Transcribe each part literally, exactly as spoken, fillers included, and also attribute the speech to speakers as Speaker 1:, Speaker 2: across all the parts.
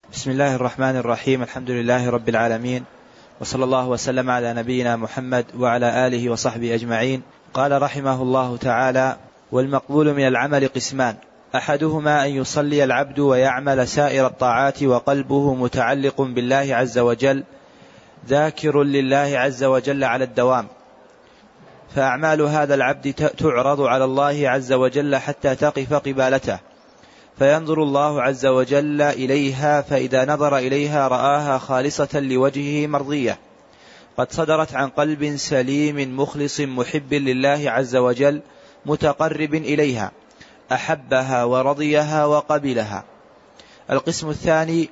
Speaker 1: بسم الله الرحمن الرحيم. الحمد لله رب العالمين، وصلى الله وسلم على نبينا محمد وعلى آله وصحبه أجمعين. قال رحمه الله تعالى: والمقبول من العمل قسمان، أحدهما أن يصلي العبد ويعمل سائر الطاعات وقلبه متعلق بالله عز وجل ذاكر لله عز وجل على الدوام، فأعمال هذا العبد تعرض على الله عز وجل حتى تقف قبالته، فينظر الله عز وجل إليها، فإذا نظر إليها رآها خالصة لوجهه مرضية قد صدرت عن قلب سليم مخلص محب لله عز وجل متقرب إليها، أحبها ورضيها وقبلها. القسم الثاني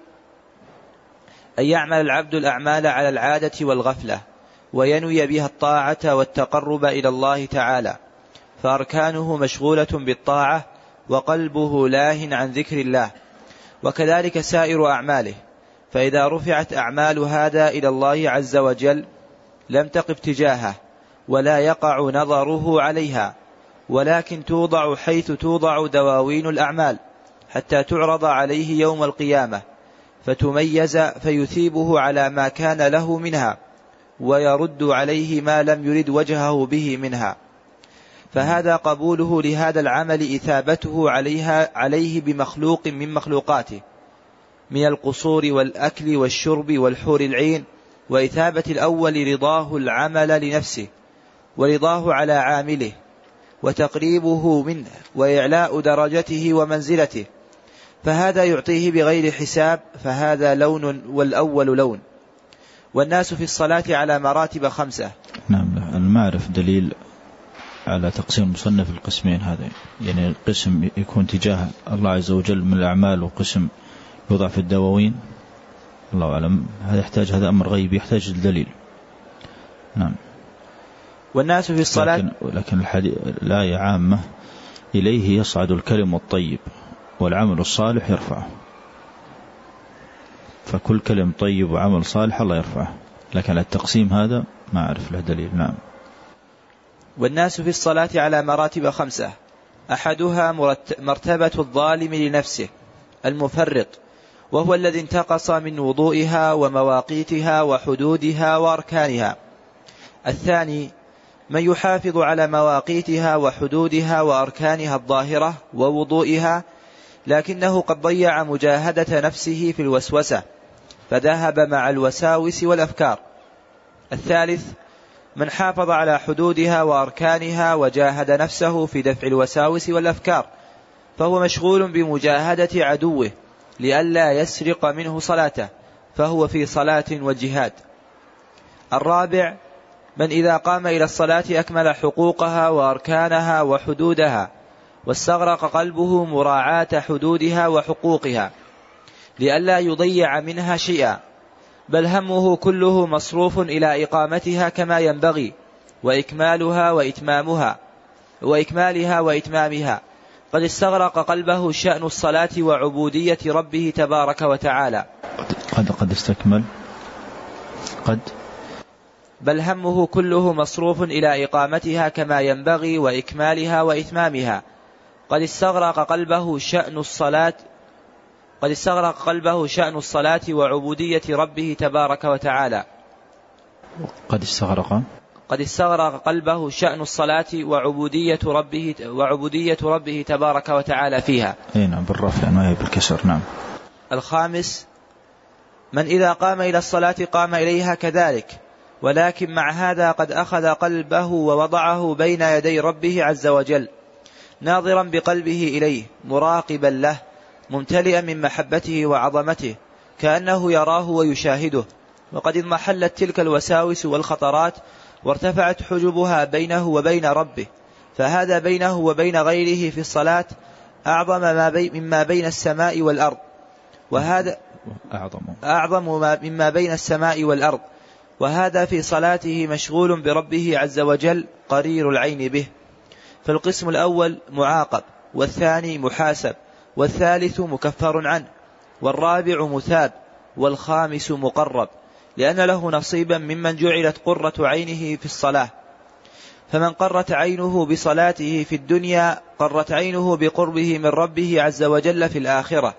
Speaker 1: أن يعمل العبد الأعمال على العادة والغفلة وينوي بها الطاعة والتقرب إلى الله تعالى، فأركانه مشغولة بالطاعة وقلبه لاهٍ عن ذكر الله، وكذلك سائر أعماله، فإذا رفعت أعمال هذا إلى الله عز وجل لم تقف تجاهه ولا يقع نظره عليها، ولكن توضع حيث توضع دواوين الأعمال حتى تعرض عليه يوم القيامة فتميز، فيثيبه على ما كان له منها ويرد عليه ما لم يرد وجهه به منها. فهذا قبوله لهذا العمل إثابته عليها عليه بمخلوق من مخلوقاته من القصور والأكل والشرب والحور العين، وإثابة الأول رضاه العمل لنفسه ورضاه على عامله وتقريبه منه وإعلاء درجته ومنزلته، فهذا يعطيه بغير حساب، فهذا لون والأول لون. والناس في الصلاة على مراتب خمسة.
Speaker 2: نعم، المعرف دليل على تقسيم المصنف القسمين هذين، يعني قسم يكون تجاه الله عز وجل من الأعمال وقسم يوضع في الدواوين، الله أعلم. هذا يحتاج، هذا أمر غيب يحتاج الدليل. نعم.
Speaker 1: والناس في الصلاة،
Speaker 2: لكن, لكن الحديث الآية عامة: إليه يصعد الكلم الطيب والعمل الصالح يرفعه، فكل كلم طيب وعمل صالح الله يرفعه، لكن التقسيم هذا ما أعرف له دليل. نعم.
Speaker 1: والناس في الصلاة على مراتب خمسة، أحدها مرتبة الظالم لنفسه المفرط، وهو الذي انتقص من وضوئها ومواقيتها وحدودها وأركانها. الثاني من يحافظ على مواقيتها وحدودها وأركانها الظاهرة ووضوئها، لكنه قد ضيع مجاهدة نفسه في الوسوسة فذهب مع الوساوس والأفكار. الثالث من حافظ على حدودها وأركانها وجاهد نفسه في دفع الوساوس والأفكار، فهو مشغول بمجاهدة عدوه لئلا يسرق منه صلاته، فهو في صلاة وجهاد. الرابع من إذا قام إلى الصلاة أكمل حقوقها وأركانها وحدودها، واستغرق قلبه مراعاة حدودها وحقوقها لئلا يضيع منها شيئا، بل همه كله مصروف إلى إقامتها كما ينبغي وإكمالها وإتمامها وإكمالها وإتمامها. قد استغرق قلبه شأن الصلاة وعبودية ربه تبارك وتعالى.
Speaker 2: قد قد استكمل قد
Speaker 1: بل همه كله مصروف إلى إقامتها كما ينبغي وإكمالها وإتمامها. قد استغرق قلبه شأن الصلاة قد استغرق قلبه شأن الصلاة وعبودية ربه تبارك وتعالى.
Speaker 2: قد استغرق
Speaker 1: قد استغرق قلبه شأن الصلاة وعبودية ربه وعبودية ربه تبارك وتعالى فيها.
Speaker 2: أي نعم، بالرفع ما هي بالكسر. نعم.
Speaker 1: الخامس من إذا قام إلى الصلاة قام إليها كذلك، ولكن مع هذا قد أخذ قلبه ووضعه بين يدي ربه عز وجل، ناظرا بقلبه إليه مراقبا له ممتلئا من محبته وعظمته كأنه يراه ويشاهده، وقد اضمحلت تلك الوساوس والخطرات وارتفعت حجبها بينه وبين ربه، فهذا بينه وبين غيره في الصلاة أعظم ما بي مما بين السماء والأرض، وهذا
Speaker 2: أعظم,
Speaker 1: أعظم مما بين السماء والأرض، وهذا في صلاته مشغول بربه عز وجل قرير العين به. فالقسم الأول معاقب، والثاني محاسب، والثالث مكفر عنه، والرابع مثاب، والخامس مقرب، لأن له نصيبا ممن جعلت قرة عينه في الصلاة. فمن قرت عينه بصلاته في الدنيا قرت عينه بقربه من ربه عز وجل في الآخرة،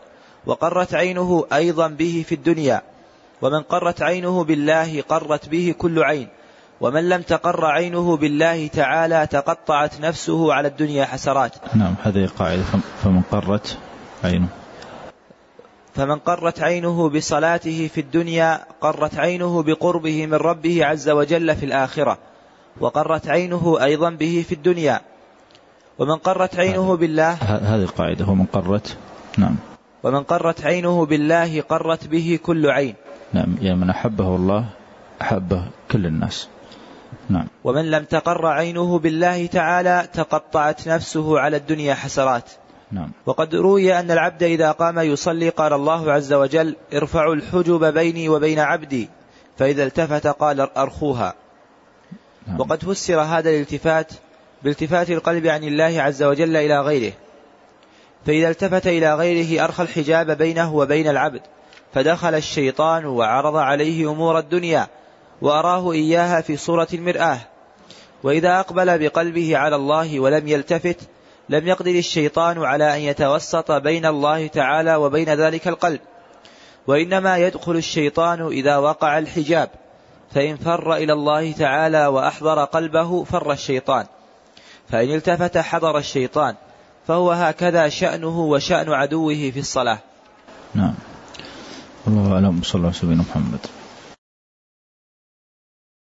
Speaker 1: وقرت عينه أيضا به في الدنيا. ومن قرت عينه بالله قرت به كل عين، ومن لم تقر عينه بالله تعالى تقطعت نفسه على الدنيا حسرات.
Speaker 2: نعم هذه قاعدة. فمن قرت عينه
Speaker 1: فمن قرت عينه بصلاته في الدنيا قرت عينه بقربه من ربه عز وجل في الآخرة، وقرت عينه أيضا به في الدنيا. ومن قرت عينه بالله،
Speaker 2: هذه القاعدة، ومن قرت نعم
Speaker 1: ومن قرت عينه بالله قرت به كل عين.
Speaker 2: نعم، يعني من أحبه الله أحبه كل الناس. نعم.
Speaker 1: ومن لم تقر عينه بالله تعالى تقطعت نفسه على الدنيا حسرات.
Speaker 2: نعم.
Speaker 1: وقد روي أن العبد إذا قام يصلي قال الله عز وجل: ارفعوا الحجب بيني وبين عبدي، فإذا التفت قال: أرخوها. نعم. وقد فسر هذا الالتفات بالتفات القلب عن الله عز وجل إلى غيره، فإذا التفت إلى غيره أرخى الحجاب بينه وبين العبد، فدخل الشيطان وعرض عليه أمور الدنيا وأراه إياها في صورة المرآة. وإذا أقبل بقلبه على الله ولم يلتفت لم يقدر الشيطان على أن يتوسط بين الله تعالى وبين ذلك القلب، وإنما يدخل الشيطان إذا وقع الحجاب، فإن فر إلى الله تعالى وأحضر قلبه فر الشيطان، فإن التفت حضر الشيطان، فهو هكذا شأنه وشأن عدوه في الصلاة.
Speaker 2: نعم. الله أعلم. صلى الله عليه وسلم محمد.